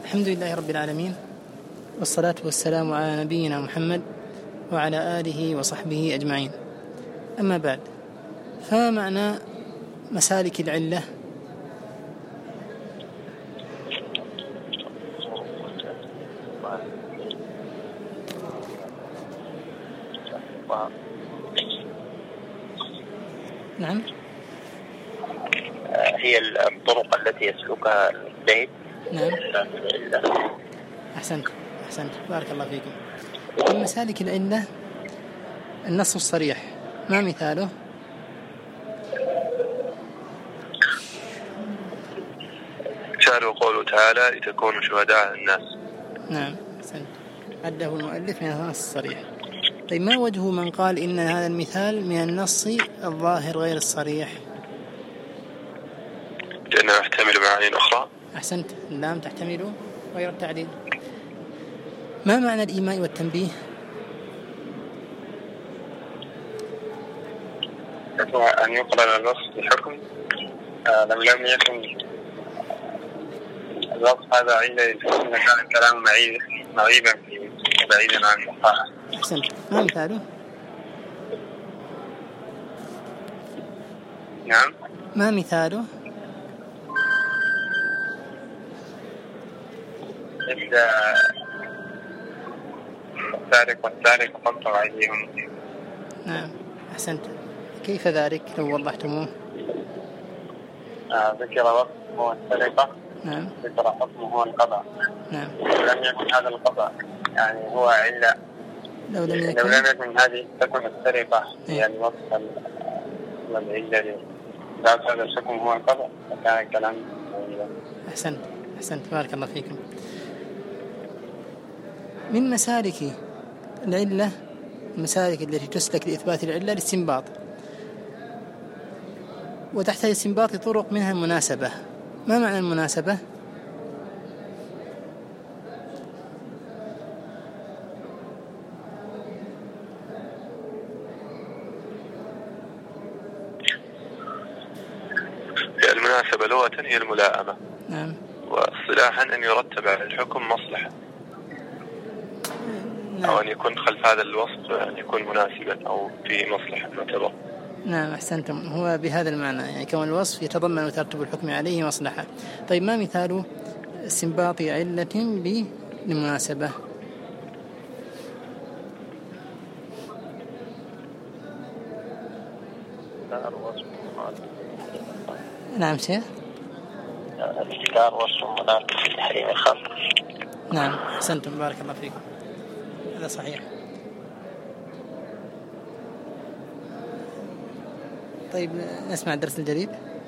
الحمد لله رب العالمين، والصلاة والسلام على نبينا محمد وعلى آله وصحبه أجمعين. أما بعد، فما معنى مسالك العلة؟ نعم، هي الطرق التي يسلكها المجتهد. نعم، أحسنت بارك الله فيكم. من مسالك العلة النص الصريح، ما مثاله؟ مثاله قوله تعالى لتكونوا شهداء على الناس. نعم، أحسنت، عده المؤلف من النص الصريح. طيب، ما وجه من قال إن هذا المثال من النص الظاهر غير الصريح؟ لأنه يحتمل معاني أخرى. أحسنت، اللام تحتمل غير التعديل. ما معنى الإيماء والتنبيه؟ أن يقرن الوصف بحكم لم يكن الوصف هذا عند الحكم كان الكلام معيبا فيه وبعيدا عن المقاحة. أحسنت، ما مثاله؟ نعم، ما مثاله؟ السارق والسارق فقطعوا أيديهم. نعم، أحسنت. كيف ذلك لو وضحتموه؟ ذكر وصف هو السرقة. نعم. ذكر حكمه هو القضاء. نعم. لم يكن هذا القضاء يعني هو علة. لو لم يكن هذه تكون السرقة هي الوصف والعلة ذات هذا الحكم هو القضاء، فكان الكلام معيبا. أحسنت بارك الله فيكم. من مسالك العلة، المسالك التي تسلك لإثبات العلة الاستنباط، وتحت الاستنباط طرق منها المناسبة. ما معنى المناسبة؟ المناسبة لغة هي الملائمة. نعم. واصطلاحا أن يرتب على الحكم مصلحة. نعم. أو أن يكون خلف هذا الوصف أن يكون مناسبا أو في مصلحة معتبر. نعم، أحسنتم، هو بهذا المعنى، يعني كون الوصف يتضمن وترتب الحكم عليه مصلحة. طيب، ما مثال استنباط علة بالمناسبة؟ نعم شيخ. الاذكار وصف مناسب لتحريم الخمر. نعم، أحسنتم بارك الله فيكم، هذا صحيح. طيب، نسمع الدرس الجديد.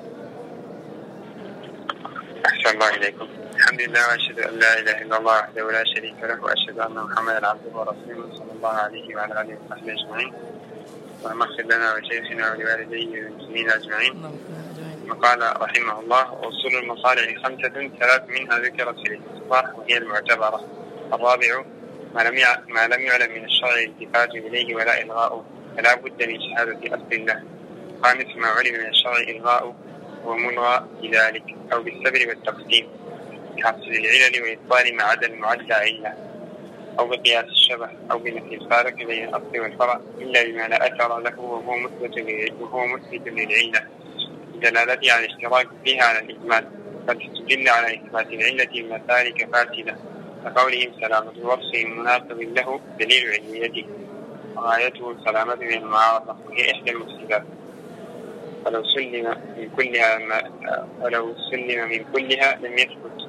أحسن الله إليكم. الحمد لله، وأشهد أن لا إله إلا الله وحده لا شريك له، وأشهد أن محمدا عبده ورسوله صلى الله عليه وعلى آله وصحبه أجمعين. اللهم اغفر لنا وشيخنا ولوالديه والمسلمين أجمعين. وقال رحمه الله: وأصول المصالح 5، 3 منها ذكرت في الاستنباط وهي المعتبرة. الرابع ما لم يعلم من الشرع الالتفات إليه ولا إلغاؤه، فلا بد من شهادة أصل الله. الخامس ما علم من الشرع إلغاؤه وملغى بذلك أو بالسبر والتقسيم بحصر العلل وإبطال ما عدا المعدى علة، أو بقياس الشبه، أو بنفي الفارق بين الأصل والفرع إلا بما لا أثر له وهو مثبت للعلة دلالتها على الاشتراك فيها على الإجمال، فتدل على إثبات العلة المسالك فاسدة، كقولهم سلامة وصفهم مناسب له دليل عليته، وغايته السلامة من المعارضة وهي إحدى المفسدات. ولو سلم من كلها لم يثبت،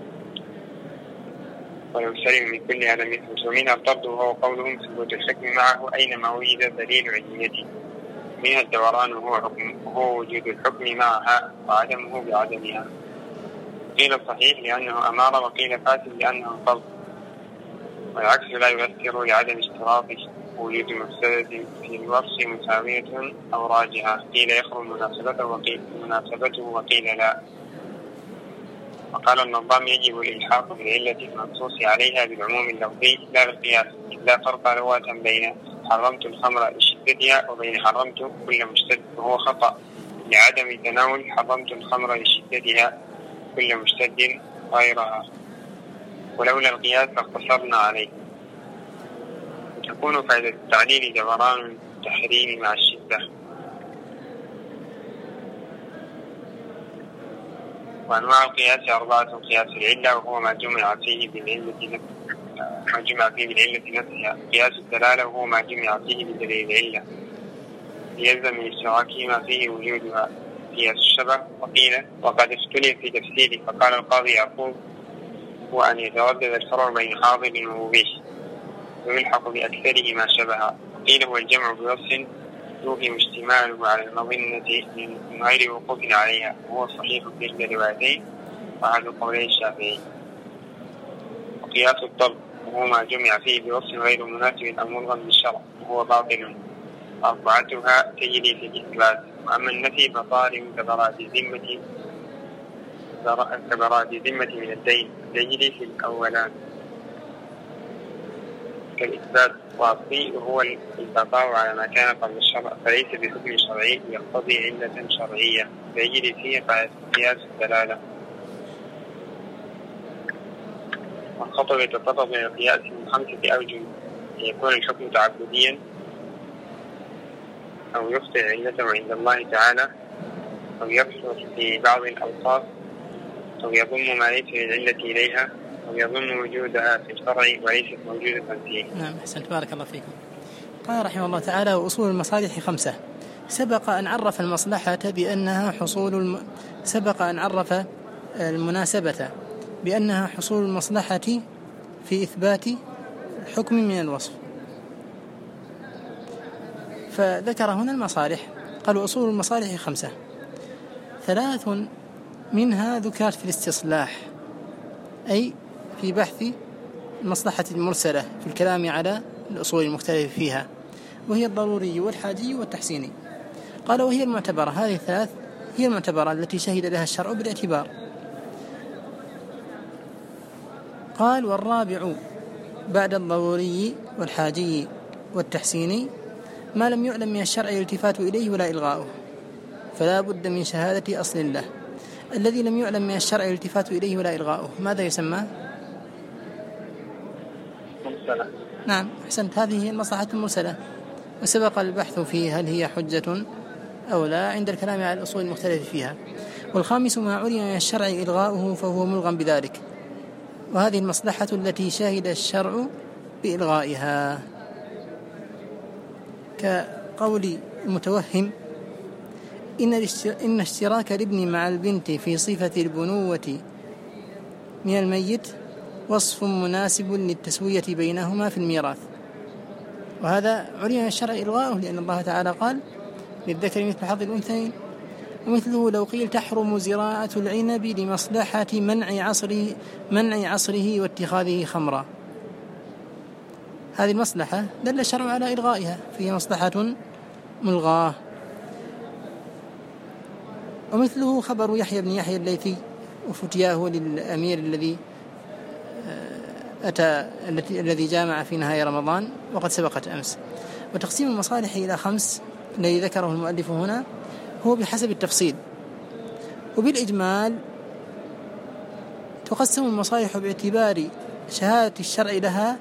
ومنها الطرد وهو قولهم ثبوت الحكم معه أينما وجد دليل عليته. منها الدوران وهو وجود الحكم معها وعدمه بعدمها. قيل صحيح لأنه أمارة، وقيل فاسد لأنه طرد، والعكس لا يؤثر لعدم اشتراطه. وجود مفسدة في الوصف مساوية أو راجعة، قيل يخرج مناسبته وقيل لا. وقال النظام: يجب الإلحاق بالعلة المنصوص عليها بالعموم اللفظي لا بالقياس، لا فرق لغة بين حرمت الخمر لشدتها وبين حرمت كل مشتد، وهو خطأ لعدم تناول حرمت الخمر لشدتها كل مشتد غيرها. ولولا القياس لاقتصرنا عليه. تكون فائدة التعليل جبران التحريم مع الشدة. وأنواع القياس 4: قياس العلة وهو ما جمع فيه بالعلة نفسها. قياس الدلالة وهو ما جمع فيه بدليل العلة يلزم من اشتراكهما فيه وجودها. قياس الشبه وقد اختلف في تفسيره، فقال القاضي يعقوب هو أن يتردد الفرع بين حاضر ومبيح ويلحق بأكثره ما شبه. وقيل هو الجمع بوصف يوهم اشتماله على المظنة من غير وقوف عليها، وهو صحيح في إحدى الروايتين وأحد قولي الشافعي. وقياس الطبع وهو ما جمع فيه بوصف غير مناسب أو ملغم بالشرع وهو باطل. أربعتها تجري في الإثبات. وأما النفي فطارئ كبراد ذمة من الدين تجري في الأولان كالإثبات والطيء وهو البقاء على ما كان قبل الشرع، فليس بحكم شرعي يقتضي علة شرعية فيجري فيه قياس الدلالة. والخطب يتطلب من القياس من 5 أوجه: يكون الحكم تعبديا، أو يخطئ علته عند الله تعالى، أو يبحث في بعض الأوصاف، أو يضم ما ليس للعلة إليها، أو يضم وجودها في الشرع وليست موجودة فيه. نعم، أحسنت، بارك الله فيكم. قال رحمه الله تعالى: وأصول المصالح 5. سبق أن عرف المصلحة بأنها سبق أن عرف المناسبة بأنها حصول المصلحة في إثبات حكم من الوصف، فذكر هنا المصالح. قال: وأصول المصالح 5، 3 منها ذكرت في الاستصلاح، أي في بحث المصلحة المرسلة في الكلام على الأصول المختلفة فيها، وهي الضروري والحاجي والتحسيني. قال: وهي المعتبرة. هذه 3 هي المعتبرة التي شهد لها الشرع بالاعتبار. قال: والرابع بعد الضروري والحاجي والتحسيني ما لم يعلم من الشرع الالتفات إليه ولا إلغاؤه، فلا بد من شهادة أصل له. الذي لم يعلم من الشرع الالتفات إليه ولا إلغاؤه ماذا يسمى؟ مرسلة. نعم، أحسنت، هذه هي المصلحة المرسلة، وسبق البحث فيه هل هي حجة أو لا عند الكلام على الأصول المختلفة فيها. والخامس ما علم من الشرع إلغاؤه فهو ملغم بذلك، وهذه المصلحة التي شهد الشرع بإلغائها، كقول المتوهم: إن اشتراك الابن مع البنت في صفة البنوة من الميت وصف مناسب للتسوية بينهما في الميراث. وهذا علم الشرع إلغاؤه، لأن الله تعالى قال: للذكر مثل حظ الأنثيين. ومثله لو قيل تحرم زراعة العنب لمصلحة منع عصره واتخاذه خمرا، هذه المصلحة دل الشرع على إلغائها، فهي مصلحة ملغاة. ومثله خبر يحيى بن يحيى الليثي وفتياه للأمير الذي جامع في نهاية رمضان وقد سبقت أمس. وتقسيم المصالح إلى 5 الذي ذكره المؤلف هنا هو بحسب التفصيل. وبالإجمال تقسم المصالح باعتبار شهادة الشرع لها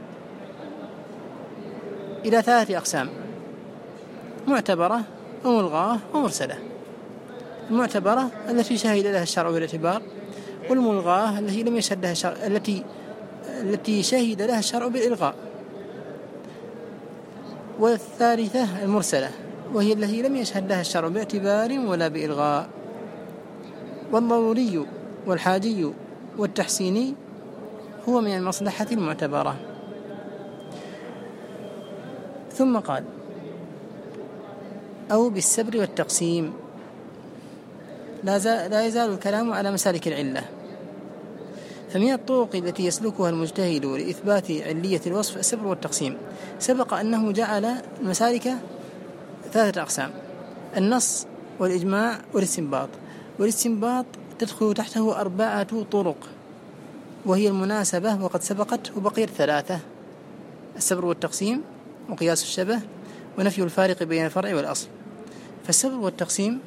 إلى 3 أقسام: معتبرة وملغاة ومرسلة. المعتبرة التي شهد لها الشرع بالاعتبار، والملغاة التي لم يشهد لها الشرع التي شهد لها الشرع بالإلغاء، والثالثة المرسلة وهي التي لم يشهد لها الشرع باعتبار ولا بإلغاء. والضروري والحاجي والتحسيني هو من المصلحة المعتبرة. ثم قال: أو بالسبر والتقسيم. لا يزال الكلام على مسالك العلة. فمن الطرق التي يسلكها المجتهد لإثبات علية الوصف السبر والتقسيم. سبق أنه جعل المسالك 3 أقسام: النص والإجماع والاستنباط. والاستنباط تدخل تحته 4 طرق، وهي المناسبة وقد سبقت، وبقيت 3: السبر والتقسيم، وقياس الشبه، ونفي الفارق بين الفرع والأصل. فالسبر والتقسيم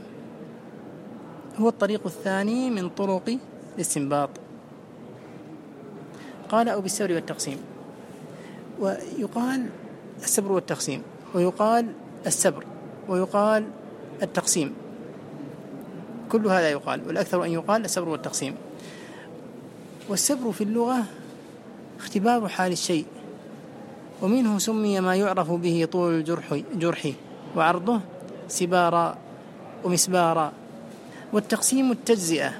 هو الطريق الثاني من طرق الاستنباط. قال أو بالسبر والتقسيم. ويقال السبر والتقسيم، ويقال السبر، ويقال التقسيم، كل هذا يقال، والأكثر أن يقال السبر والتقسيم. والسبر في اللغة اختبار حال الشيء، ومنه سمي ما يعرف به طول الجرح وعرضه سبارا ومسبارا. والتقسيم التجزئة.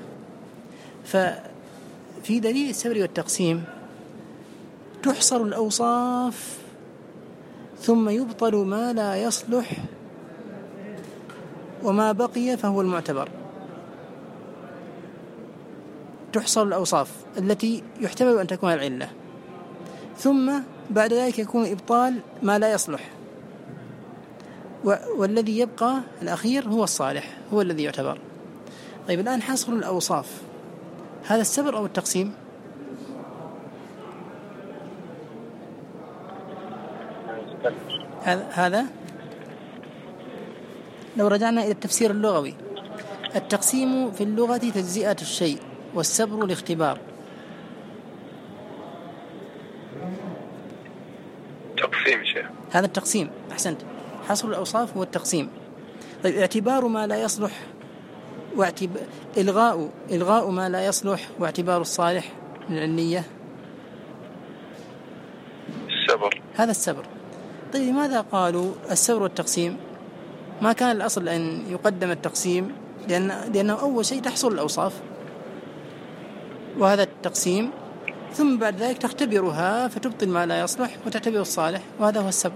ففي دليل السبر والتقسيم تحصر الأوصاف ثم يبطل ما لا يصلح، وما بقي فهو المعتبر. تحصر الأوصاف التي يحتمل أن تكون العلة، ثم بعد ذلك يكون إبطال ما لا يصلح، والذي يبقى الأخير هو الصالح، هو الذي يعتبر. طيب الآن حصر الأوصاف، هذا السبر أو التقسيم؟ هذا لو رجعنا إلى التفسير اللغوي، التقسيم في اللغة تجزئة الشيء، والسبر الاختبار. تقسيم شيء، هذا التقسيم، أحسنت، حصر الأوصاف هو التقسيم. طيب اعتبار ما لا يصلح إلغاء ما لا يصلح واعتبار الصالح للعلية، السبر، هذا السبر. طيب لماذا قالوا السبر والتقسيم؟ ما كان الأصل أن يقدم التقسيم، لأنه أول شيء تحصر الأوصاف، وهذا التقسيم، ثم بعد ذلك تختبرها فتبطل ما لا يصلح وتعتبر الصالح، وهذا هو السبر.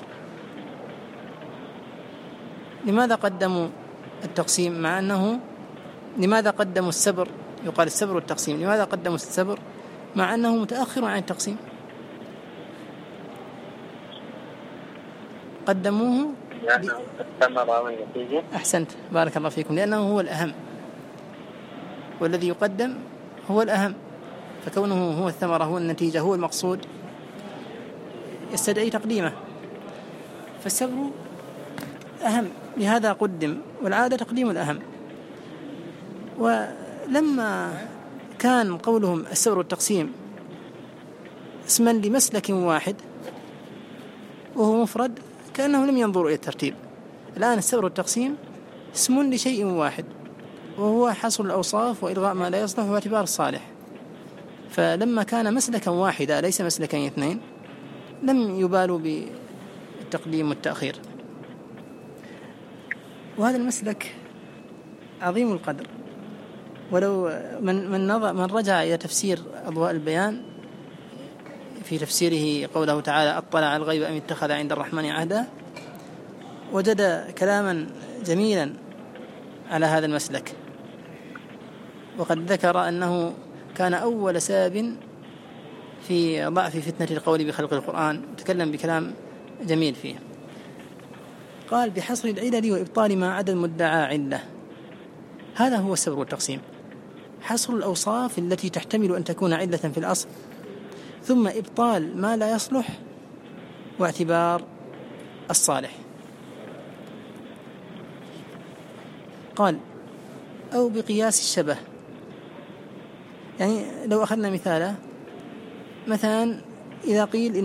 لماذا قدموا التقسيم مع أنه لماذا قدموا السبر؟ يقال السبر والتقسيم، لماذا قدموا السبر مع أنه متأخر عن التقسيم؟ قدموه أحسنت، بارك الله فيكم، لأنه هو الأهم، والذي يقدم هو الأهم، فكونه هو الثمرة، هو النتيجة، هو المقصود، يستدعي تقديمه. فالسبر أهم، لهذا قدم، والعادة تقديم الأهم. ولما كان قولهم السبر والتقسيم اسما لمسلك واحد وهو مفرد، كأنهم لم ينظروا إلى الترتيب. الآن السبر والتقسيم اسم لشيء واحد، وهو حصر الأوصاف وإلغاء ما لا يصلح واعتبار الصالح. فلما كان مسلكا واحدا ليس مسلكا اثنين، لم يبالوا بالتقديم والتأخير. وهذا المسلك عظيم القدر، ولو من رجع إلى تفسير أضواء البيان في تفسيره قوله تعالى أطلع على الغيب أم اتخذ عند الرحمن عهدا، وجد كلاما جميلا على هذا المسلك. وقد ذكر أنه كان أول سبب في ضعف فتنة القول بخلق القرآن، تكلم بكلام جميل فيه. قال بحصر العلل وإبطال ما عدا المدعى علة. هذا هو السبر والتقسيم، حصر الأوصاف التي تحتمل أن تكون علة في الأصل، ثم إبطال ما لا يصلح واعتبار الصالح. قال أو بقياس الشبه، يعني لو أخذنا مثلا إذا قيل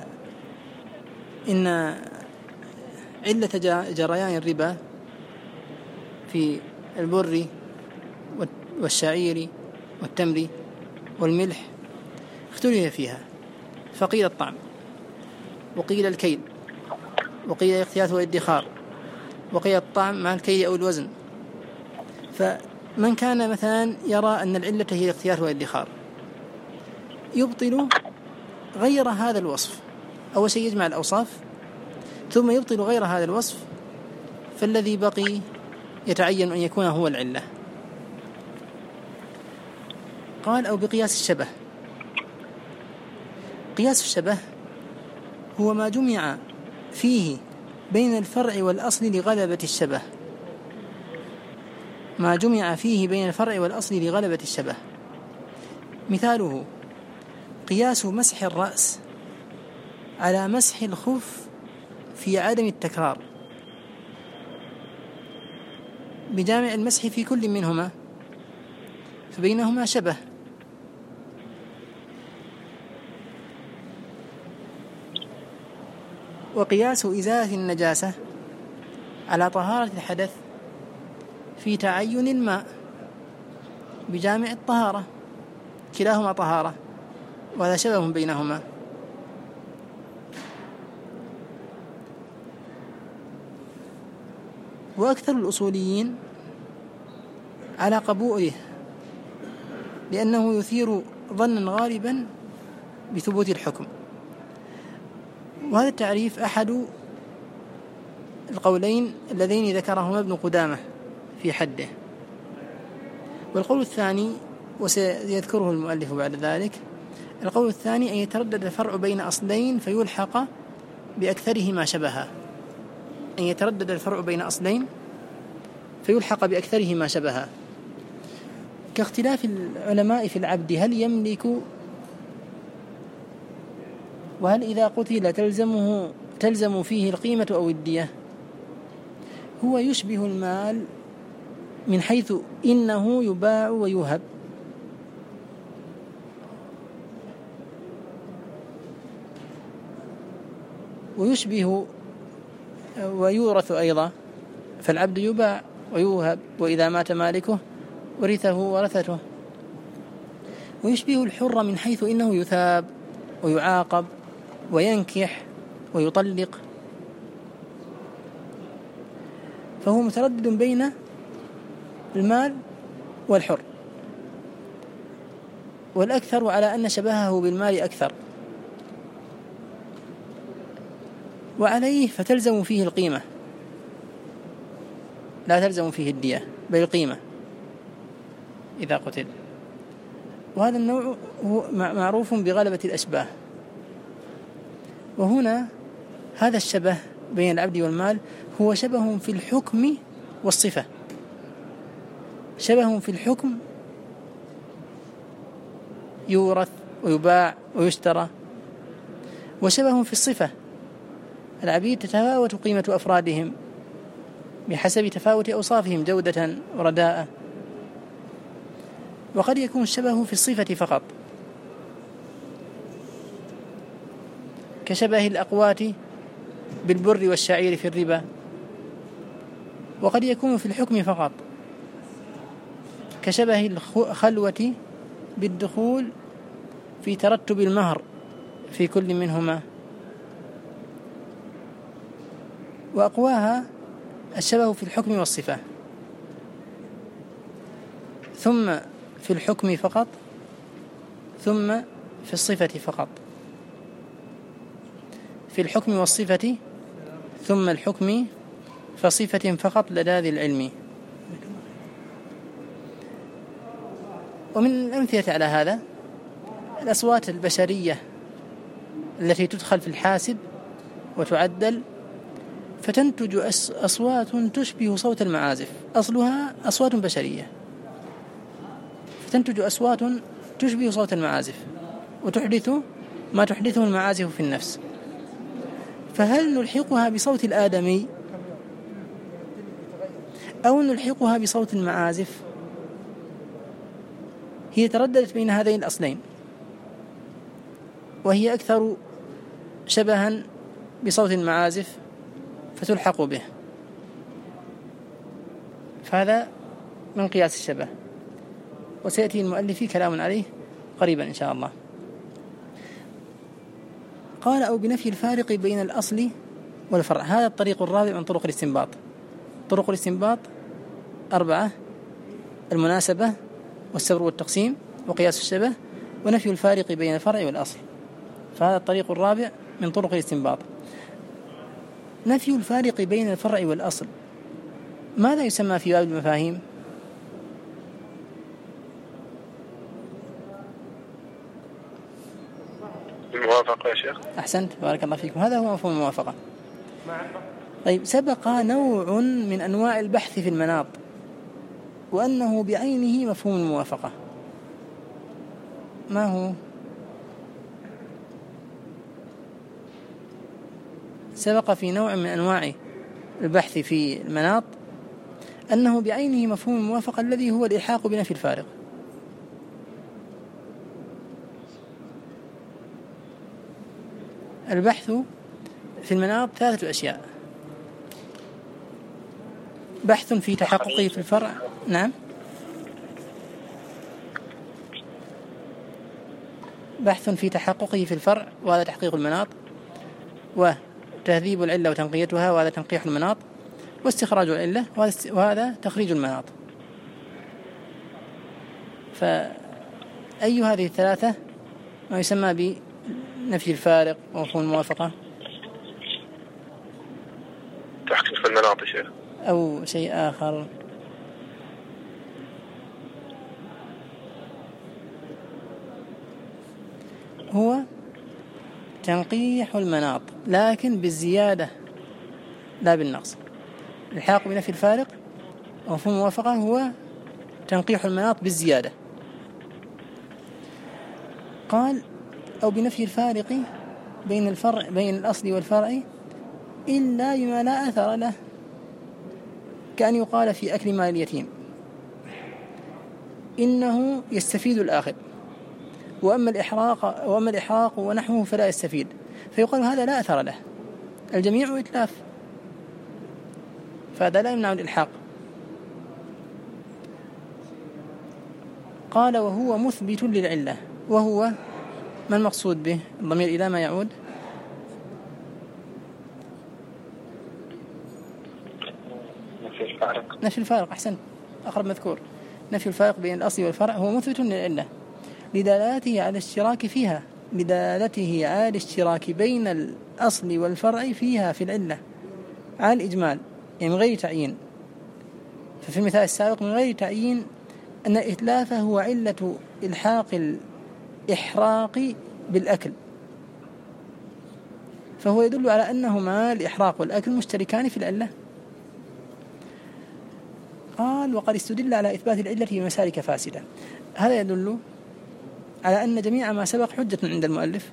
إن علة جريان الربا في البر والشعير والتمر والملح اختلف فيها، فقيل الطعم، وقيل الكيل، وقيل الاختياث والادخار، وقيل الطعم مع الكيل أو الوزن. فمن كان مثلا يرى أن العلة هي الاختياث والادخار يبطل غير هذا الوصف. أول شيء يجمع الأوصاف ثم يبطل غير هذا الوصف، فالذي بقي يتعين أن يكون هو العلة. قال أو بقياس الشبه. قياس الشبه هو ما جمع فيه بين الفرع والأصل لغلبة الشبه، ما جمع فيه بين الفرع والأصل لغلبة الشبه. مثاله قياس مسح الرأس على مسح الخف في عدم التكرار، بجامع المسح في كل منهما، فبينهما شبه. وقياس إزالة النجاسة على طهارة الحدث في تعين الماء بجامع الطهارة، كلاهما طهارة وهذا شبه بينهما. وأكثر الأصوليين على قبوله لأنه يثير ظنا غالبا بثبوت الحكم، وهذا التعريف أحد القولين اللذين ذكرهما ابن قدامة في حده. والقول الثاني وسيذكره المؤلف بعد ذلك، القول الثاني أن يتردد الفرع بين أصلين فيلحق بأكثرهما شبها، أن يتردد الفرع بين أصلين فيلحق بأكثرهما شبها، كاختلاف العلماء في العبد هل يملك وهل إذا قتل تلزم فيه القيمة أو الدية. هو يشبه المال من حيث إنه يباع ويوهب، ويشبه ويورث أيضا، فالعبد يباع ويوهب، وإذا مات مالكه ورثه ورثته. ويشبه الحر من حيث إنه يثاب ويعاقب وينكح ويطلق، فهو متردد بين المال والحر، والأكثر على أن شبهه بالمال أكثر، وعليه فتلزم فيه القيمة لا تلزم فيه الدية بل القيمة إذا قتل. وهذا النوع هو معروف بغلبة الأشباه. وهنا هذا الشبه بين العبد والمال هو شبه في الحكم والصفة، شبه في الحكم يورث ويباع ويشترى، وشبه في الصفة العبيد تتفاوت قيمة أفرادهم بحسب تفاوت أوصافهم جودة ورداءة. وقد يكون الشبه في الصفة فقط كشبه الأقوات بالبر والشعير في الربا، وقد يكون في الحكم فقط كشبه الخلوة بالدخول في ترتب المهر في كل منهما. وأقواها الشبه في الحكم والصفة، ثم في الحكم فقط، ثم في الصفة فقط، في الحكم والصفة ثم الحكم فصفة فقط لدى ذي العلم. ومن الأمثلة على هذا الأصوات البشرية التي تدخل في الحاسب وتعدل فتنتج أصوات تشبه صوت المعازف، أصلها أصوات بشرية فتنتج أصوات تشبه صوت المعازف وتحدث ما تحدثه المعازف في النفس. فهل نلحقها بصوت الآدمي أو نلحقها بصوت المعازف؟ هي ترددت بين هذين الأصلين، وهي أكثر شبها بصوت المعازف فتلحق به، فهذا من قياس الشبه، وسيأتي المؤلف كلام عليه قريبا إن شاء الله. قال أو بنفي الفارق بين الأصل والفرع. هذا الطريق الرابع من طرق الاستنباط. طرق الاستنباط 4: المناسبة والسبر والتقسيم وقياس الشبه ونفي الفارق بين الفرع والأصل. فهذا الطريق الرابع من طرق الاستنباط. نفي الفارق بين الفرع والأصل ماذا يسمى في باب المفاهيم؟ الموافقة يا شيخ. أحسنت، بارك الله فيكم، هذا هو مفهوم الموافقة. طيب، سبق نوع من أنواع البحث في المناط وأنه بعينه مفهوم الموافقة، ما هو؟ سبق في نوع من أنواع البحث في المناط أنه بعينه مفهوم الموافقة الذي هو الإلحاق بنفي الفارق. البحث في المناط 3 أشياء: بحث في تحققه في الفرع. نعم، بحث في تحققه في الفرع وهذا تحقيق المناط، وتهذيب العلة وتنقيتها وهذا تنقيح المناط، واستخراج العلة وهذا تخريج المناط. فأي هذه الثلاثة ما يسمى بنفي الفارق ومفهوم الموافقة تحقيق المناط يا شيخ أو شيء آخر؟ هو تنقيح المناط لكن بالزيادة لا بالنقص. الحاق بنفي الفارق ومفهوم الموافقة هو تنقيح المناط بالزيادة. قال: أو بنفي الفارق بين الأصل والفرع إلا بما لا أثر له، كأن يقال في أكل مال اليتيم إنه يستفيد الآخر، وأما الإحراق ونحوه فلا يستفيد، فيقال هذا لا أثر له، الجميع إتلاف، فهذا لا يمنع الإلحاق. قال: وهو مثبت للعلة. وهو ما المقصود به؟ الضمير إلى ما يعود؟ نفي الفارق. أحسنت، أقرب مذكور. نفي الفارق بين الأصل والفرع هو مثبت للعلة لدلالته على الاشتراك فيها، لدلالته على الاشتراك بين الأصل والفرع فيها في العلة على الإجمال، يعني من غير تعيين. ففي المثال السابق من غير تعيين أن الإتلاف هو علة إلحاق الإحراق بالأكل، فهو يدل على أنهما الإحراق والأكل مشتركان في العلة. قال: وقد استدل على إثبات العلة بمسالك فاسدة. هذا يدل على أن جميع ما سبق حجة عند المؤلف،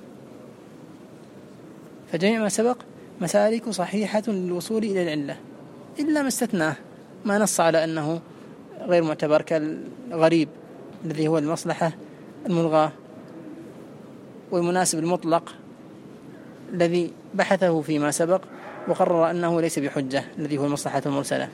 فجميع ما سبق مسالك صحيحة للوصول إلى العلة إلا ما استثناه، ما نص على أنه غير معتبر، كالغريب الذي هو المصلحة الملغاة، والمناسب المطلق الذي بحثه فيما سبق وقرر أنه ليس بحجة الذي هو المصلحة المرسلة.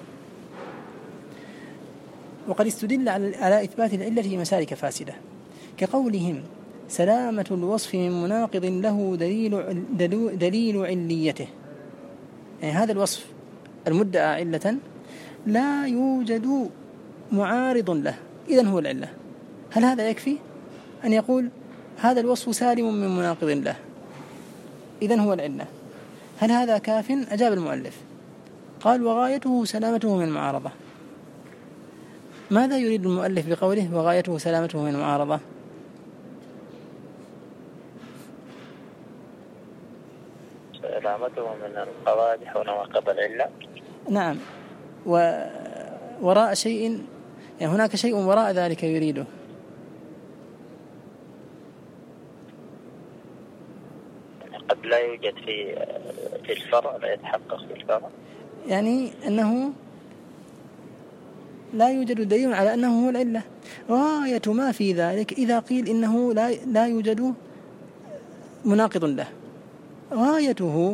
وقد استدل على إثبات العلة في مسالك فاسدة، كقولهم: سلامة الوصف من مناقض له دليل عليته، يعني هذا الوصف المدعى علة لا يوجد معارض له، إذن هو العلة. هل هذا يكفي أن يقول هذا الوصف سالم من مناقض له إذن هو العلة؟ هل هذا كاف؟ أجاب المؤلف قال: وغايته سلامته من المعارضة. ماذا يريد المؤلف بقوله وغايته سلامته من المعارضة؟ سلامته من القوادح ونواقض العلة. نعم، وراء شيء، يعني هناك شيء وراء ذلك يريده. قد لا يوجد في الفرع، لا يتحقق في الفرع، يعني أنه لا يوجد دليل على أنه هو العلة. غاية ما في ذلك إذا قيل إنه لا يوجد مناقض له، غايته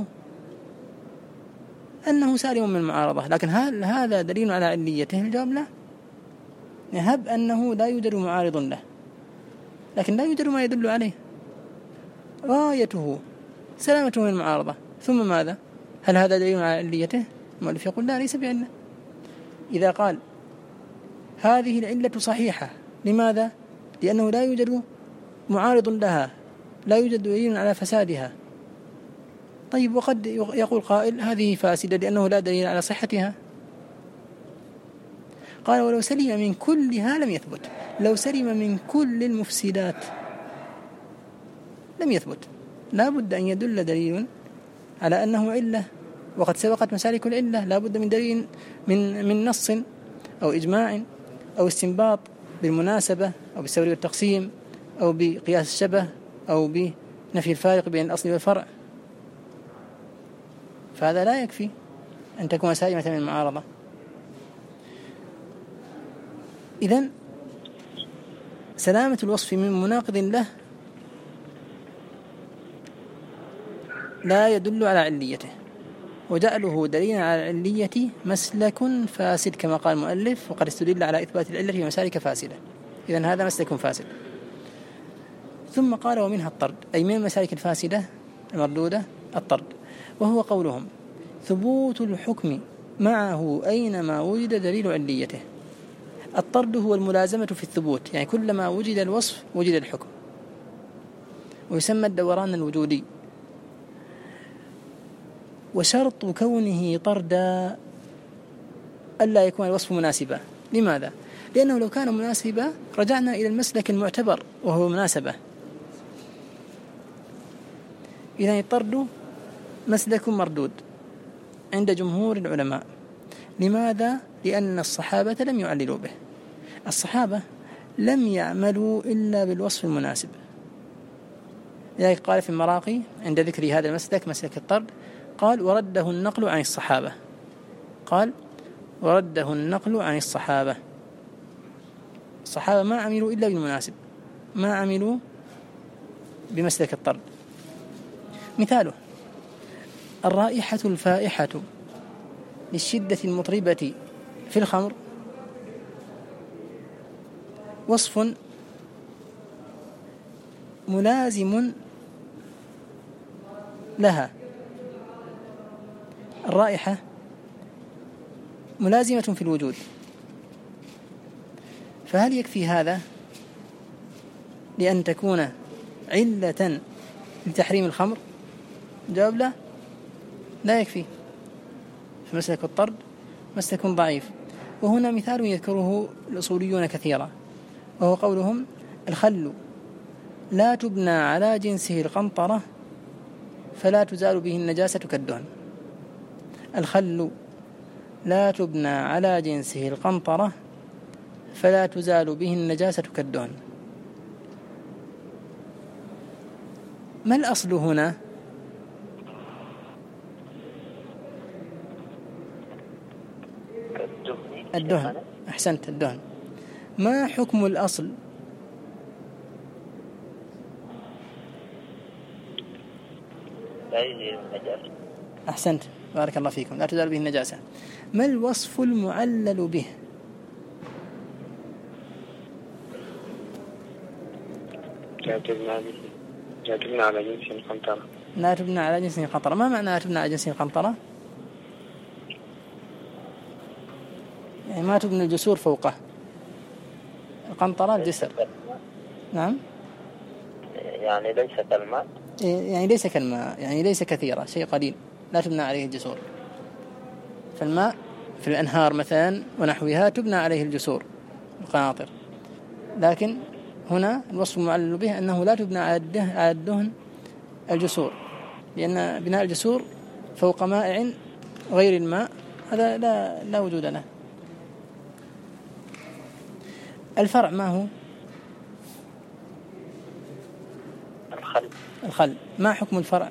أنه سالم من المعارضة، لكن هل هذا دليل على عليته؟ الجواب لا. هب أنه لا يوجد معارض له لكن لا يوجد ما يدل عليه، غايته سلامته من المعارضة، ثم ماذا؟ هل هذا دليل على عليته؟ المؤلف يقول لا، ليس بعلة. إذا قال هذه العلة صحيحة، لماذا؟ لأنه لا يوجد معارض لها، لا يوجد دليل على فسادها. طيب، وقد يقول قائل هذه فاسدة لأنه لا دليل على صحتها. قال: ولو سلم من كلها لم يثبت. لو سلم من كل المفسدات لم يثبت، لا بد أن يدل دليل على أنه علة، وقد سبقت مسالك العلة، لا بد من دليل من نص أو إجماع أو استنباط بالمناسبة أو بالسوري والتقسيم أو بقياس الشبه أو بنفي الفارق بين الأصل والفرع. فهذا لا يكفي أن تكون سالمة من المعارضة. إذن سلامة الوصف من مناقض له لا يدل على عليته، وجعله دليلا على العلية مسلك فاسد كما قال المؤلف، وقد استدل على إثبات العلة في مسالك فاسدة، إذن هذا مسلك فاسد. ثم قال ومنها الطرد، أي من المسالك الفاسدة المردودة الطرد، وهو قولهم ثبوت الحكم معه أينما وجد دليل عليته. الطرد هو الملازمة في الثبوت، يعني كلما وجد الوصف وجد الحكم، ويسمى الدوران الوجودي. وشرط كونه طردا ألا يكون الوصف مناسبا. لماذا؟ لأنه لو كان مناسبا رجعنا إلى المسلك المعتبر وهو مناسبة. إذن الطرد مسلك مردود عند جمهور العلماء. لماذا؟ لأن الصحابة لم يعللوا به، الصحابة لم يعملوا إلا بالوصف المناسب. لذلك قال في المراقي عند ذكر هذا المسلك، مسلك الطرد، قال ورده النقل عن الصحابة، قال ورده النقل عن الصحابة. الصحابة ما عملوا إلا بالمناسب، ما عملوا بمسلك الطرد. مثاله الرائحة الفائحة للشدة المطربة في الخمر وصف ملازم لها. الرائحة ملازمة في الوجود، فهل يكفي هذا لأن تكون علة لتحريم الخمر؟ جواب لا، لا يكفي. فمسلك الطرد مسلك ضعيف. وهنا مثال يذكره الأصوليون كثيرا، وهو قولهم الخل لا تبنى على جنسه القنطرة فلا تزال به النجاسة كالدهن. الخل لا تبنى على جنسه القنطرة فلا تزال به النجاسة كالدهن. ما الأصل هنا؟ الدهن. أحسنت، الدهن. ما حكم الأصل؟ لا يزيل النجاسة. أحسنت، بارك الله فيكم، لا تزال به النجاسة. ما الوصف المعلل به؟ لا تبنى على جنس القنطرة. لا تبنى على جنس القنطرة. ما معنى لا تبنى على جنس القنطرة؟ يعني ما تبنى الجسور فوقه. القنطرة الجسر. نعم، يعني ليس كالماء، يعني ليس كالماء، يعني ليس كثيرة، شيء قليل لا تبنى عليه الجسور. فالماء في الأنهار مثلا ونحوها تبنى عليه الجسور القناطر، لكن هنا الوصف المعلل به أنه لا تبنى على الدهن الجسور، لأن بناء الجسور فوق مائع غير الماء هذا لا وجود له. الفرع ما هو؟ الخل. ما حكم الفرع؟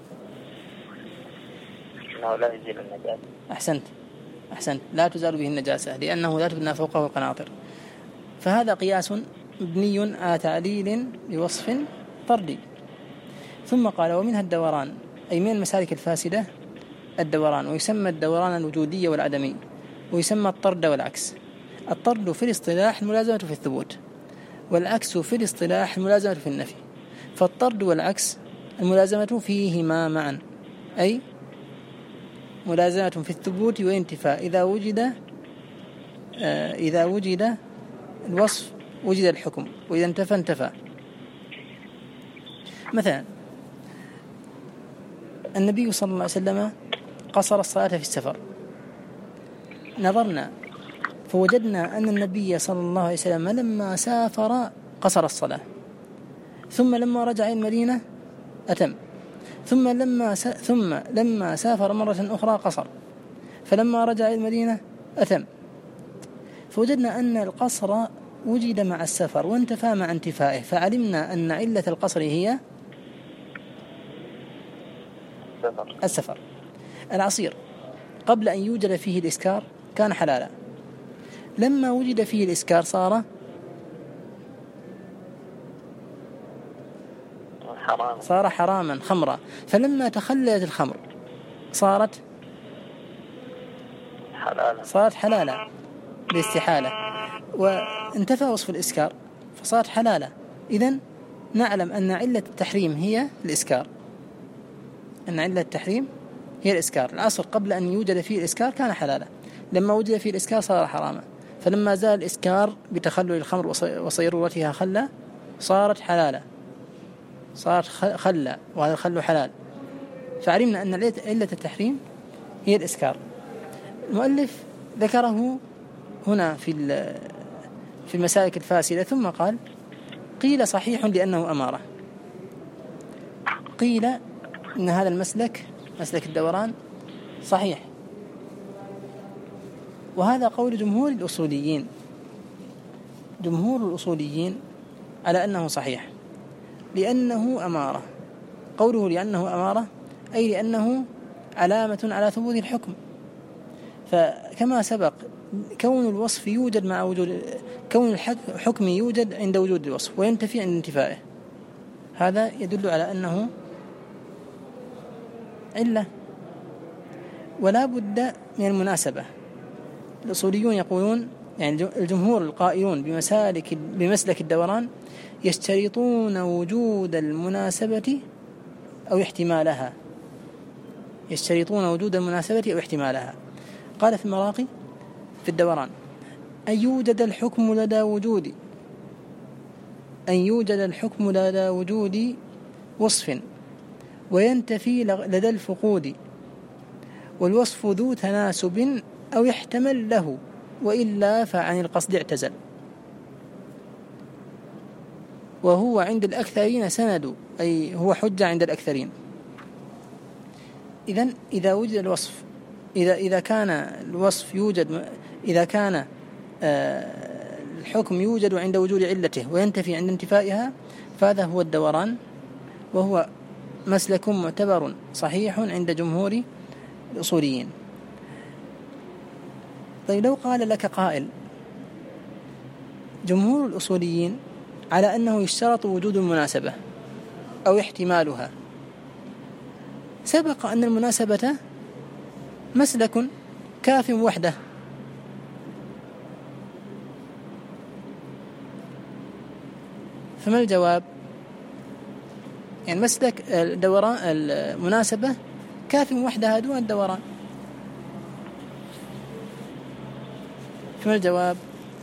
أنه لا يزيل النجاسة. أحسنت، لا تزال به النجاسة لأنه لا تبنى فوقه القناطر. فهذا قياس مبني على تعليل لوصف طردي. ثم قال ومنها الدوران، أي من المسالك الفاسدة الدوران، ويسمى الدوران الوجودي والعدمي، ويسمى الطرد والعكس. الطرد في الاصطلاح الملازمة في الثبوت، والعكس في الاصطلاح الملازمة في النفي. فالطرد والعكس الملازمة فيهما معا، أي ملازمة في الثبوت والانتفاء. إذا وجد الوصف وجد الحكم، وإذا انتفى. مثلا النبي صلى الله عليه وسلم قصر الصلاة في السفر، نظرنا فوجدنا أن النبي صلى الله عليه وسلم لما سافر قصر الصلاة، ثم لما رجع إلى المدينة أتم، ثم لما سافر مرة أخرى قصر، فلما رجع إلى المدينة أتم. فوجدنا أن القصر وجد مع السفر وانتفى مع انتفائه، فعلمنا أن علة القصر هي السفر. العصير قبل أن يوجد فيه الإسكار كان حلالا، لما وجد فيه الإسكار صار صار حراما خمرا، فلما تخللت الخمر صارت حلالا باستحالة، وانتفى وصف الإسكار فصارت حلالة. إذن نعلم أن علة التحريم هي الإسكار، الأصل قبل أن يوجد فيه الإسكار كان حلالا، لما وجد فيه الإسكار صار حراما، فلما زال الإسكار بتخلل الخمر وصيرورتها خلا صارت حلالة، صارت خلا، وهذا الخل حلال. فعلمنا أن علة التحريم هي الإسكار. المؤلف ذكره هنا في المسالك الفاسدة، ثم قال: قيل صحيح لأنه أمارة. قيل إن هذا مسلك الدوران صحيح، وهذا قول جمهور الأصوليين على أنه صحيح لأنه أمارة. قوله لأنه أمارة أي لأنه علامة على ثبوت الحكم، فكما سبق كون الوصف يوجد مع وجود، كون الحكم يوجد عند وجود الوصف وينتفي عند انتفائه، هذا يدل على أنه علة، ولا بد من المناسبة. الأصوليون يقولون، يعني الجمهور القائلون بمسلك الدوران يشترطون وجود المناسبة أو احتمالها، قال في المراقي في الدوران: أن يوجد الحكم لدى وجود وصف وينتفي لدى الفقود، والوصف ذو تناسب أو يحتمل له، وإلا فعن القصد اعتزل، وهو عند الأكثرين سند، أي هو حجة عند الأكثرين. إذن إذا وجد الوصف، إذا كان الوصف يوجد، إذا كان الحكم يوجد عند وجود علته وينتفي عند انتفائها، فهذا هو الدوران، وهو مسلك معتبر صحيح عند جمهور الأصوليين. طيب، لو قال لك قائل: جمهور الأصوليين على أنه يشترط وجود المناسبة أو احتمالها، سبق أن المناسبة مسلك كاف وحده، فما الجواب؟ يعني مسلك الدوران المناسبة كاف وحدها دون الدوران، فما الجواب؟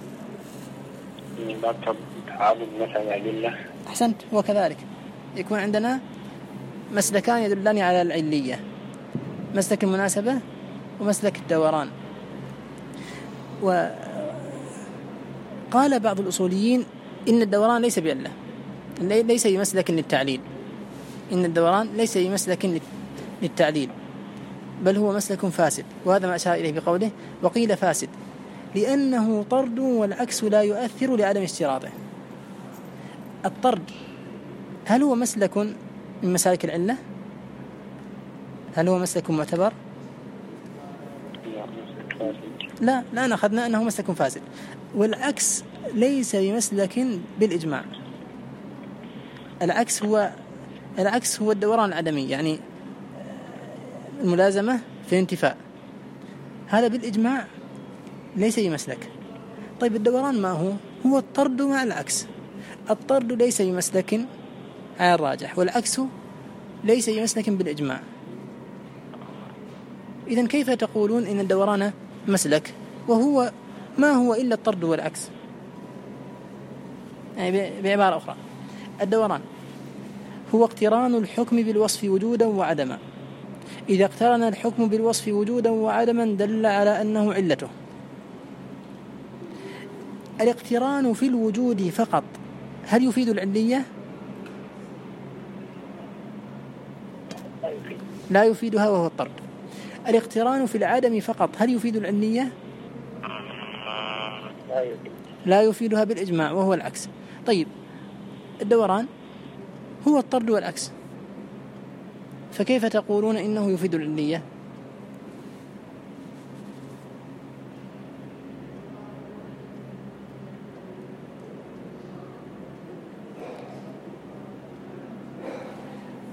تعارض مثلا الأدلة. أحسنت، هو كذلك يكون عندنا مسلكان يدلان على العلية، مسلك المناسبة ومسلك الدوران. وقال بعض الأصوليين إن الدوران ليس بعلة، ليس بمسلك للتعليل، إن الدوران ليس بمسلك للتعليل، بل هو مسلك فاسد، وهذا ما أشار إليه بقوله: وقيل فاسد لأنه طرد والعكس لا يؤثر لعدم اشتراطه. الطرد هل هو مسلك من مسالك العلة؟ هل هو مسلك معتبر؟ لا، أخذنا أنه مسلك فاسد. والعكس ليس بمسلك بالإجماع، العكس هو الدوران العدمي، يعني الملازمة في الانتفاء، هذا بالإجماع ليس بمسلك. طيب، الدوران ما هو الطرد مع العكس. الطرد ليس بمسلك على الراجح، والعكس ليس بمسلك بالإجماع. إذن كيف تقولون إن الدوران مسلك وهو ما هو إلا الطرد والعكس؟ يعني بعبارة أخرى، الدوران هو اقتران الحكم بالوصف وجودا وعدما، إذا اقترن الحكم بالوصف وجودا وعدما دل على أنه علته. الاقتران في الوجود فقط هل يفيد العلية؟ لا يفيدها، وهو الطرد. الاقتران في العدم فقط هل يفيد العلية؟ لا يفيدها بالإجماع، وهو العكس. طيب، الدوران هو الطرد والعكس، فكيف تقولون إنه يفيد العلية؟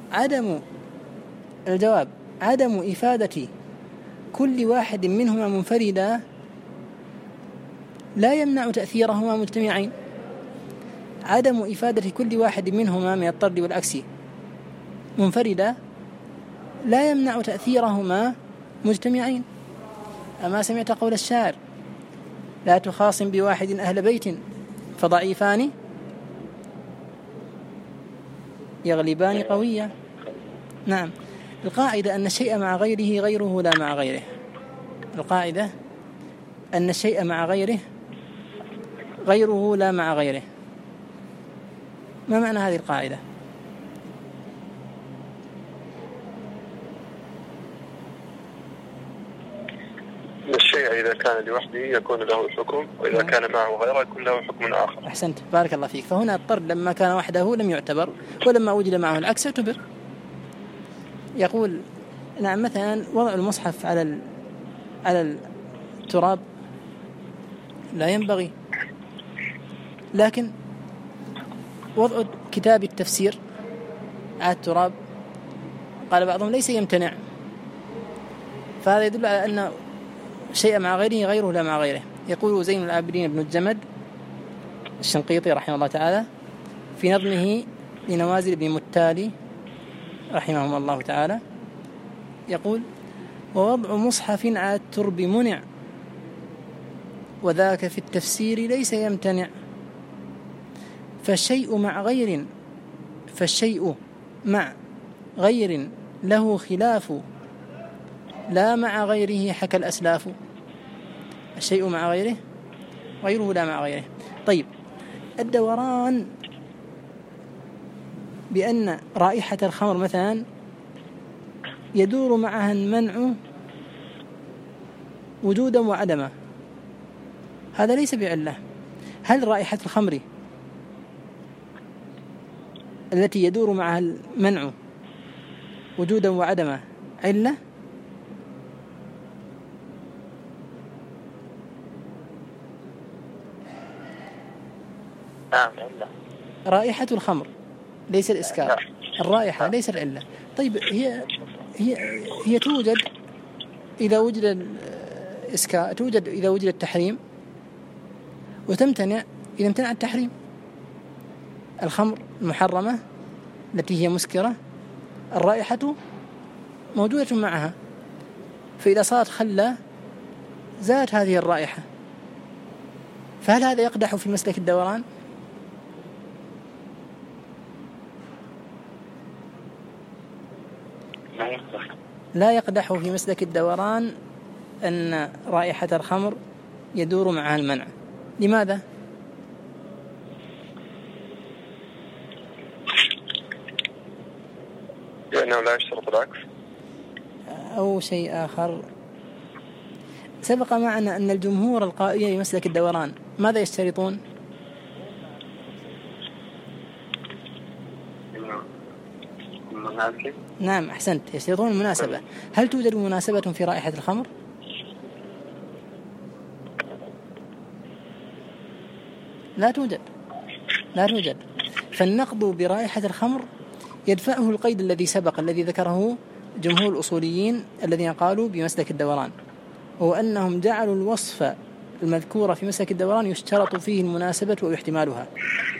الجواب عدم إفادة كل واحد منهما منفردا لا يمنع تأثيرهما مجتمعين. عدم إفادة كل واحد منهما من الطرد والعكس منفردا لا يمنع تأثيرهما مجتمعين. أما سمعت قول الشاعر: لا تخاصم بواحد أهل بيت فضعيفان يغلبان قوية. نعم، القاعدة أن الشيء مع غيره غيره لا مع غيره. القاعدة أن الشيء مع غيره غيره لا مع غيره. ما معنى هذه القاعدة؟ الشيء إذا كان لوحده يكون له حكم، وإذا كان معه غيره يكون له حكم آخر. أحسنت، بارك الله فيك. فهنا الطرد لما كان وحده لم يعتبر، ولما وجد معه العكس اعتبر. يقول: نعم، مثلا وضع المصحف على التراب لا ينبغي، لكن وضع كتاب التفسير على التراب قال بعضهم ليس يمتنع. فهذا يدل على أن شيء مع غيره غيره لا مع غيره. يقول زين العابدين بن الجمد الشنقيطي رحمه الله تعالى في نظمه لنوازل بن متالي رحمهم الله تعالى، يقول: ووضع مصحف على الترب منع، وذاك في التفسير ليس يمتنع. فالشيء مع غير له خلاف، لا مع غيره حكى الأسلاف. الشيء مع غيره لا مع غيره. طيب، الدوران بأن رائحة الخمر مثلا يدور معها المنع وجودا وعدما، هذا ليس بعلة. هل رائحة الخمر التي يدور معها المنع وجودا وعدما علة؟ نعم، علة. رائحة الخمر ليس الإسكار، الرائحة ليس العلة. طيب، هي توجد إذا وجد الإسكار، توجد إذا وجد التحريم، وتمتنع إذا امتنع التحريم. الخمر المحرمة التي هي مسكرة الرائحة موجودة معها، فإذا صارت خلة زادت هذه الرائحة. فهل هذا يقدح في مسلك الدوران؟ لا يقدح في مسلك الدوران أن رائحة الخمر يدور معها المنع. لماذا؟ لأنه لا يشترط العكس أو شيء آخر. سبق معنا أن الجمهور القائلين بمسلك الدوران ماذا يشترطون؟ نعم، أحسنت، يشترطون المناسبة. هل توجد مناسبة في رائحة الخمر؟ لا توجد. فالنقض برائحة الخمر يدفعه القيد الذي سبق الذي ذكره جمهور الأصوليين الذين قالوا بمسلك الدوران، هو أنهم جعلوا الوصف المذكور في مسلك الدوران يشترط فيه المناسبة واحتمالها.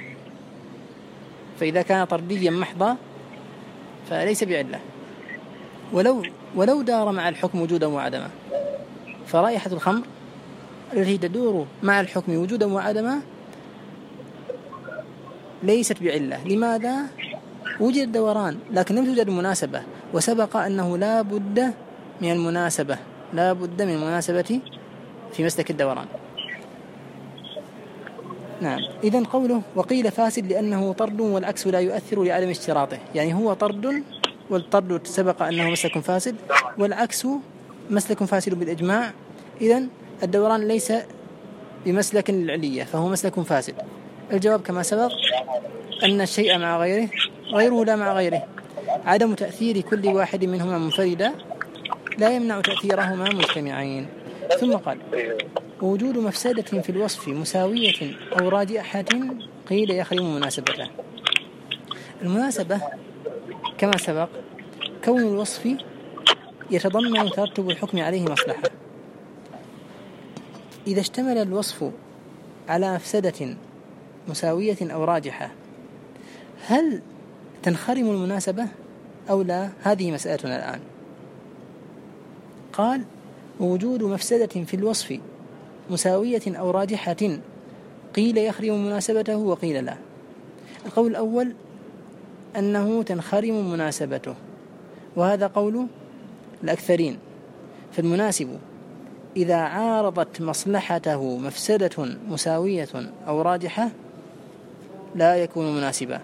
فإذا كان طرديا محضا فليس بعلة، ولو دار مع الحكم وجودا وعدما. فرائحة الخمر التي تدور مع الحكم وجودا وعدما ليست بعلة. لماذا؟ وجد دوران لكن لم توجد مناسبة، وسبق أنه لا بد من المناسبة في مسلك الدوران. نعم، إذن قوله وقيل فاسد لأنه طرد والعكس لا يؤثر لعدم اشتراطه، يعني هو طرد، والطرد سبق أنه مسلك فاسد، والعكس مسلك فاسد بالإجماع. إذن الدوران ليس بمسلك للعلية، فهو مسلك فاسد. الجواب كما سبق أن الشيء مع غيره لا مع غيره. عدم تأثير كل واحد منهما منفردا لا يمنع تأثيرهما مجتمعين. ثم قال: ووجود مفسدة في الوصف مساوية أو راجحة قيل يخرم مناسبته. المناسبة كما سبق كون الوصف يتضمن ترتب الحكم عليه مصلحة. إذا اشتمل الوصف على مفسدة مساوية أو راجحة هل تنخرم المناسبة أو لا؟ هذه مسألتنا الآن. قال: ووجود مفسدة في الوصف مساوية أو راجحة قيل يخرم مناسبته وقيل لا. القول الأول أنه تنخرم مناسبته، وهذا قول الأكثرين. فالمناسب إذا عارضت مصلحته مفسدة مساوية أو راجحة لا يكون مناسبا.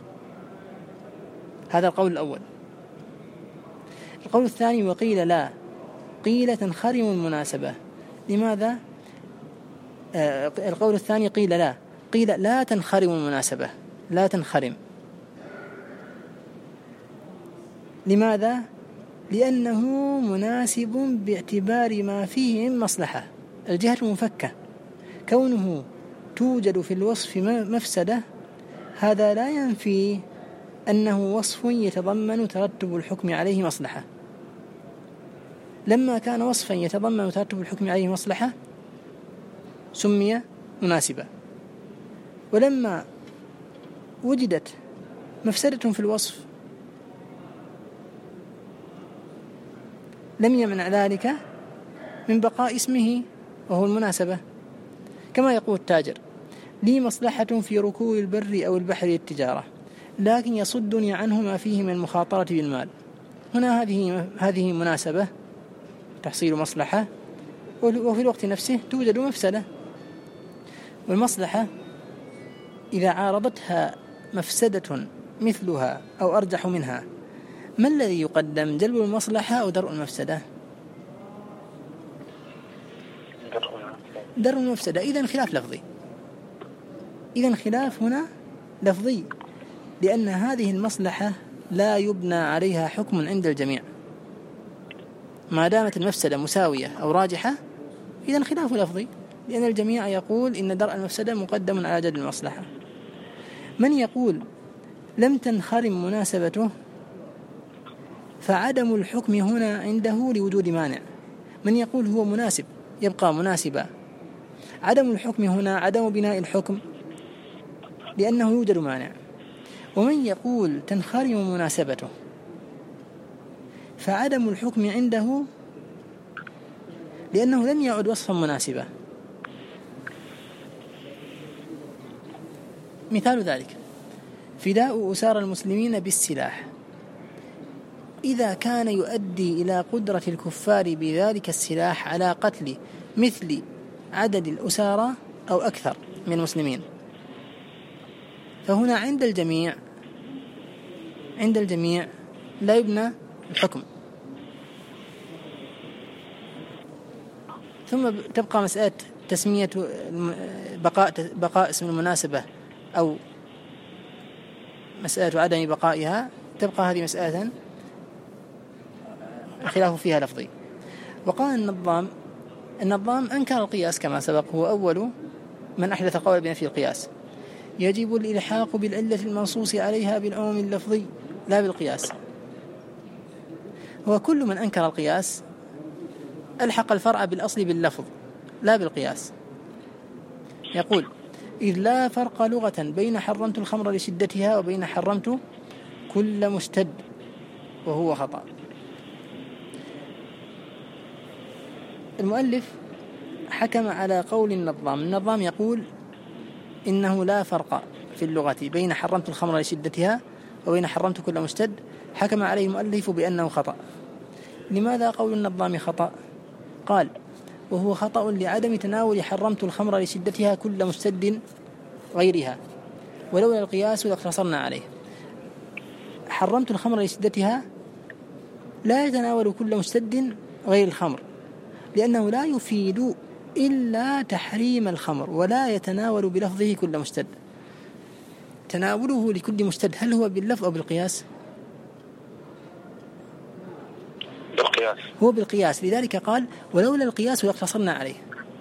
هذا القول الأول. القول الثاني وقيل لا، قيل تنخرم المناسبة. لماذا؟ القول الثاني قيل لا، قيل لا تنخرم المناسبة، لا تنخرم. لماذا؟ لأنه مناسب باعتبار ما فيه من مصلحة. الجهة المفكة كونه توجد في الوصف مفسدة هذا لا ينفي أنه وصف يتضمن ترتب الحكم عليه مصلحة. لما كان وصفا يتضمن ترتب الحكم عليه مصلحة سمي مناسبا، ولما وجدت مفسدة في الوصف لم يمنع ذلك من بقاء اسمه وهو المناسبة. كما يقول التاجر: لي مصلحة في ركوب البر أو البحر للتجارة، لكن يصدني عنه ما فيه من المخاطرة بالمال. هنا هذه مناسبة تحصيل مصلحة، وفي الوقت نفسه توجد مفسدة. والمصلحة إذا عارضتها مفسدة مثلها أو أرجح منها ما الذي يقدم، جلب المصلحة أو درء المفسدة؟ درء المفسدة. إذن خلاف لفظي، إذن خلاف هنا لفظي، لأن هذه المصلحة لا يبنى عليها حكم عند الجميع. ما دامت المفسدة مساوية أو راجحة إذن خلاف لفظي، لأن الجميع يقول إن درء المفسدة مقدم على جلب المصلحة. من يقول لم تنخرم مناسبته فعدم الحكم هنا عنده لوجود مانع. من يقول هو مناسب يبقى مناسبا، عدم الحكم هنا عدم بناء الحكم لأنه يوجد مانع. ومن يقول تنخرم مناسبته فعدم الحكم عنده لأنه لم يعد وصفا مناسبا. مثال ذلك فداء أسار المسلمين بالسلاح، إذا كان يؤدي إلى قدرة الكفار بذلك السلاح على قتل مثل عدد الأسارى أو أكثر من المسلمين، فهنا عند الجميع لا يبنى الحكم. ثم تبقى مسألة تسمية بقاء اسم المناسبة أو مسألة عدم بقائها، تبقى هذه مسألة خلاف فيها لفظي. وقال النظام أنكر القياس كما سبق، هو أول من أحدث قول بنفي القياس. يجب الإلحاق بالعلة المنصوص عليها بالعموم اللفظي لا بالقياس. هو كل من أنكر القياس ألحق الفرع بالأصل باللفظ لا بالقياس. يقول: إذ لا فرق لغة بين حرمت الخمر لشدتها وبين حرمت كل مشتد، وهو خطأ. المؤلف حكم على قول النظام يقول إنه لا فرق في اللغة بين حرمت الخمر لشدتها وبين حرمت كل مشتد. حكم عليه المؤلف بأنه خطأ. لماذا قول النظام خطأ؟ قال: وهو خطأ لعدم تناول حرمت الخمر لشدتها كل مشتد غيرها، ولولا القياس لاقتصرنا عليه. حرمت الخمر لشدتها لا يتناول كل مشتد غير الخمر، لأنه لا يفيد إلا تحريم الخمر، ولا يتناول بلفظه كل مشتد. تناوله لكل مشتد هل هو باللفظ أو بالقياس؟ بالقياس. هو بالقياس، لذلك قال: ولولا القياس لاقتصرنا عليه.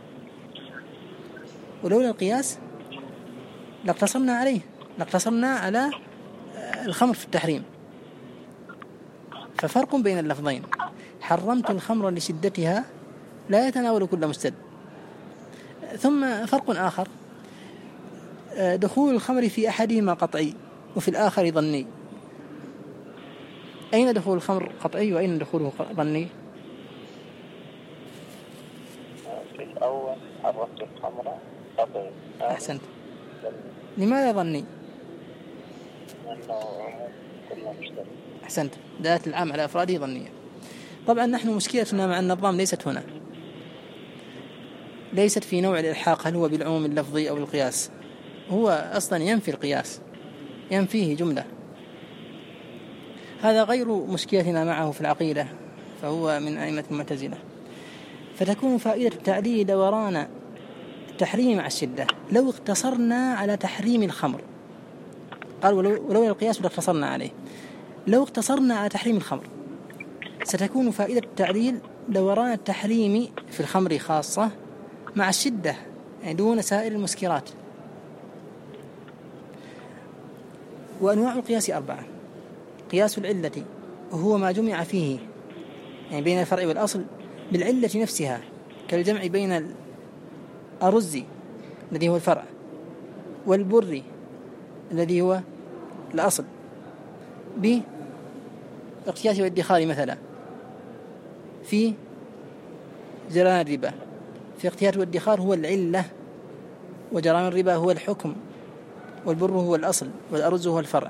ولولا القياس لاقتصرنا عليه، لاقتصرنا على الخمر في التحريم. ففرق بين اللفظين. حرمت الخمر لشدتها لا يتناول كل مشتد. ثم فرق آخر، دخول الخمر في أحدهما قطعي وفي الآخر ظني. أين دخول الخمر قطعي وأين دخوله ظني؟ في الأول حرمت الخمر قطعي. أحسنت. لماذا ظني؟ لأنه كل مشترك. أحسنت، دلالة العام على أفراده ظنية. طبعا نحن مشكلتنا مع النظام ليست هنا، ليست في نوع الإلحاق هل هو بالعموم اللفظي أو القياس، هو أصلا ينفي القياس، ينفيه جملة. هذا غير مشكلتنا معه في العقيدة، فهو من أئمة المعتزلة. فتكون فائدة التعليل دوران التحريم مع الشدة. لو اقتصرنا على تحريم الخمر، قال ولو القياس لاقتصرنا عليه، لو اقتصرنا على تحريم الخمر ستكون فائدة التعليل دوران التحريم في الخمر خاصة مع الشدة، يعني دون سائر المسكرات. وأنواع القياس 4: قياس العلة وهو ما جمع فيه، يعني بين الفرع والأصل بالعلة نفسها، كالجمع بين الأرز الذي هو الفرع والبر الذي هو الأصل، باقتياس والادخار مثلا في جرائم الربا. في اقتياس والادخار هو العلة، وجرائم الربا هو الحكم، والبر هو الأصل، والأرز هو الفرع.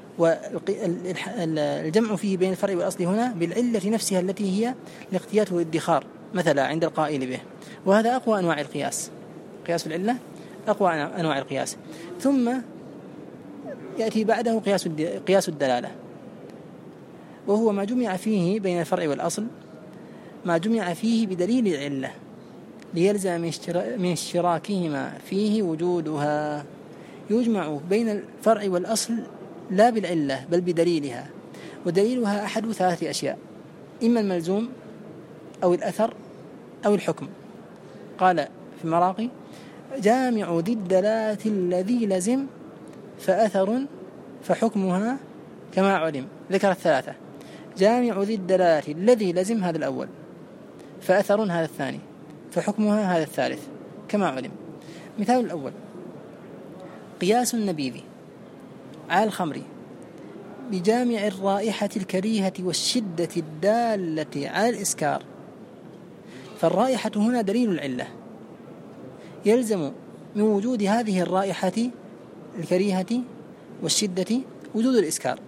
والجمع فيه بين الفرع والأصل هنا بالعلة نفسها التي هي الاقتياس والادخار مثلا عند القائل به. وهذا أقوى أنواع القياس، قياس العلة أقوى أنواع القياس. ثم يأتي بعده قياس الدلالة، وهو ما جمع فيه بين الفرع والأصل، ما جمع فيه بدليل العلة ليلزم من اشتراكهما فيه وجودها. يجمع بين الفرع والأصل لا بالعلة بل بدليلها، ودليلها أحد 3 أشياء: إما الملزوم أو الأثر أو الحكم. قال في المراقي: جامع ذي الدلالة الذي لزم فأثر فحكمها كما علم. ذكر 3: جامع ذي الدلالة الذي لزم هذا الأول، فأثر هذا الثاني، فحكمها هذا الثالث كما علم. مثال الأول: قياس النبيذ على الخمر بجامع الرائحة الكريهة والشدة الدالة على الإسكار. فالرائحة هنا دليل العلة، يلزم من وجود هذه الرائحة الكريهة والشدة وجود الإسكار.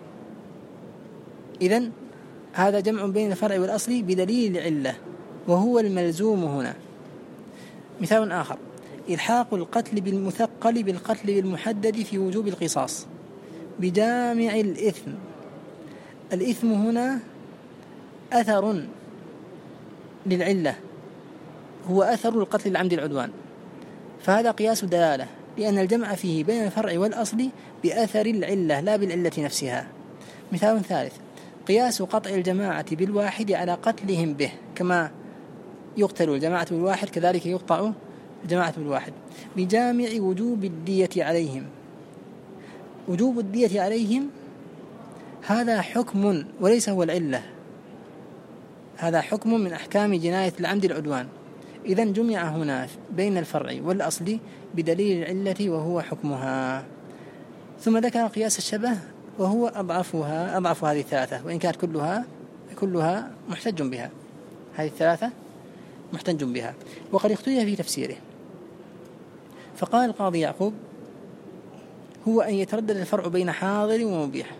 إذن هذا جمع بين الفرع والأصل بدليل العلة وهو الملزوم هنا. مثال آخر: إلحاق القتل بالمثقل بالقتل بالمحدد في وجوب القصاص بجامع الإثم. الإثم هنا أثر للعلة، هو أثر القتل العمد العدوان، فهذا قياس دلالة، لأن الجمع فيه بين الفرع والأصل بأثر العلة لا بالعلة نفسها. مثال ثالث: قياس قطع الجماعة بالواحد على قتلهم به، كما يقتل الجماعة بالواحد كذلك يقطع الجماعة بالواحد بجامع وجوب الدية عليهم. وجوب الدية عليهم هذا حكم وليس هو العلة، هذا حكم من أحكام جناية العمد العدوان. إذن جمع هنا بين الفرع والأصل بدليل العلة وهو حكمها. ثم ذكر قياس الشبه وهو أضعف هذه 3، وإن كانت كلها محتج بها. هذه 3 محتج بها، وقد اختلف في تفسيره. فقال القاضي يعقوب: هو أن يتردد الفرع بين حاضر ومبيح،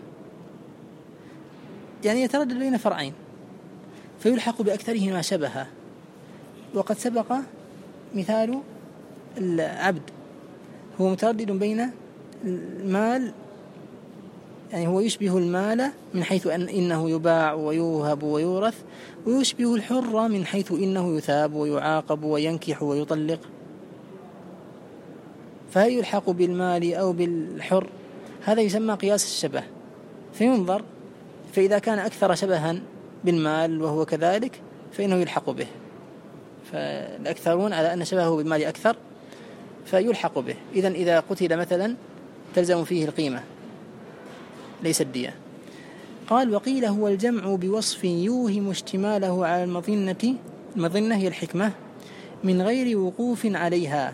يعني يتردد بين فرعين فيلحق بأكثرهما شبها. وقد سبق مثال العبد، هو متردد بين المال، يعني هو يشبه المال من حيث إنه يباع ويوهب ويورث، ويشبه الحر من حيث إنه يثاب ويعاقب وينكح ويطلق. فهل يلحق بالمال أو بالحر؟ هذا يسمى قياس الشبه، فينظر، فإذا كان أكثر شبها بالمال وهو كذلك فإنه يلحق به، فالأكثرون على أن شبهه بالمال أكثر فيلحق به. إذن إذا قتل مثلا تلزم فيه القيمة ليس الدية. قال وقيل هو الجمع بوصف يوهم اشتماله على المظنة هي الحكمة من غير وقوف عليها،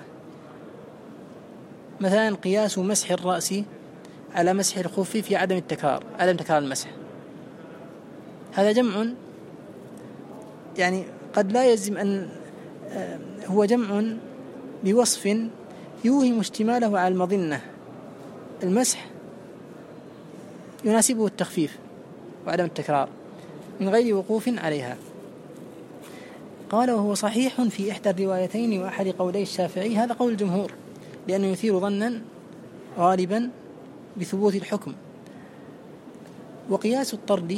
مثلا قياس مسح الرأس على مسح الخف في عدم تكرار المسح، هذا جمع يعني قد لا يلزم أن هو جمع بوصف يوهم اشتماله على المظنة، المسح يناسبه التخفيف وعدم التكرار من غير وقوف عليها. قال وهو صحيح في إحدى الروايتين وأحد قولي الشافعي، هذا قول الجمهور لأنه يثير ظنا غالبا بثبوت الحكم. وقياس الطرد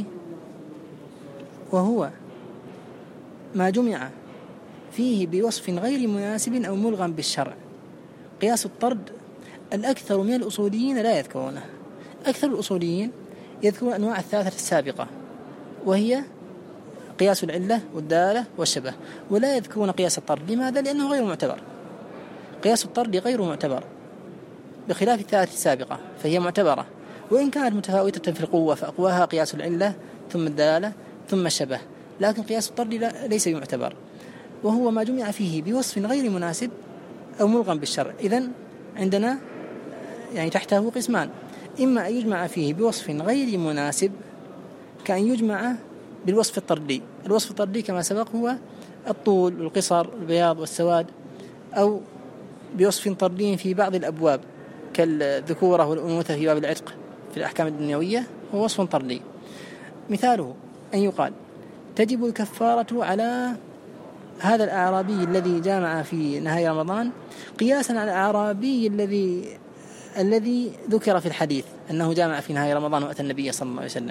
وهو ما جمع فيه بوصف غير مناسب أو ملغم بالشرع. قياس الطرد الأكثر من الأصوليين لا يذكرونه، أكثر الأصوليين يذكرون أنواع الثلاثة السابقة وهي قياس العلة والدالة والشبه، ولا يذكرون قياس الطرد. لماذا؟ لأنه غير معتبر. قياس الطرد غير معتبر بخلاف الثلاثة السابقة، فهي معتبرة وإن كانت متفاوتة في القوة، فأقواها قياس العلة ثم الدلالة ثم الشبه، لكن قياس الطرد ليس يعتبر، وهو ما جمع فيه بوصف غير مناسب أو ملغم بالشرع. إذن عندنا يعني تحته قسمان، إما أن يجمع فيه بوصف غير مناسب كأن يجمع بالوصف الطردي. الوصف الطردي كما سبق هو الطول والقصر والبياض والسواد، أو بوصف طردي في بعض الأبواب كالذكورة والأنوثة في باب العتق في الأحكام الدنيوية، هو وصف طردي. مثاله أن يقال تجب الكفارة على هذا الأعرابي الذي جامع في نهاية رمضان قياسا على الأعرابي الذي ذكر في الحديث أنه جامع في نهاية رمضان وأتى النبي صلى الله عليه وسلم،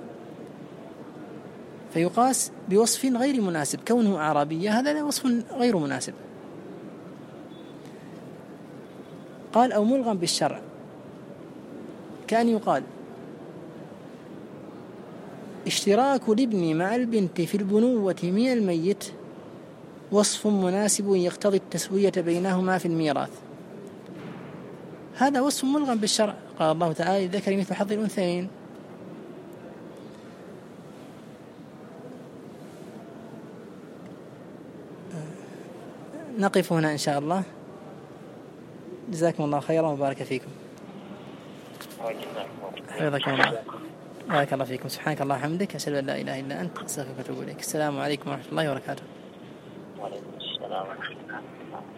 فيقاس بوصف غير مناسب، كونه أعرابية هذا وصف غير مناسب. قال أو ملغم بالشرع، كأن يقال اشتراك الابن مع البنت في البنوة من الميت وصف مناسب يقتضي التسوية بينهما في الميراث، هذا وصف ملغم بالشرع. قال الله تعالى الذكر مثل حظ الأنثيين. نقف هنا إن شاء الله. جزاكم الله خيرا وبارك فيكم. حفظكم الله. بارك الله فيكم. سبحانك الله وبحمدك، أشهد أن لا إله إلا أنت، أستغفرك وأتوب إليك. السلام عليكم ورحمة الله وبركاته. وعليكم السلام ورحمة الله.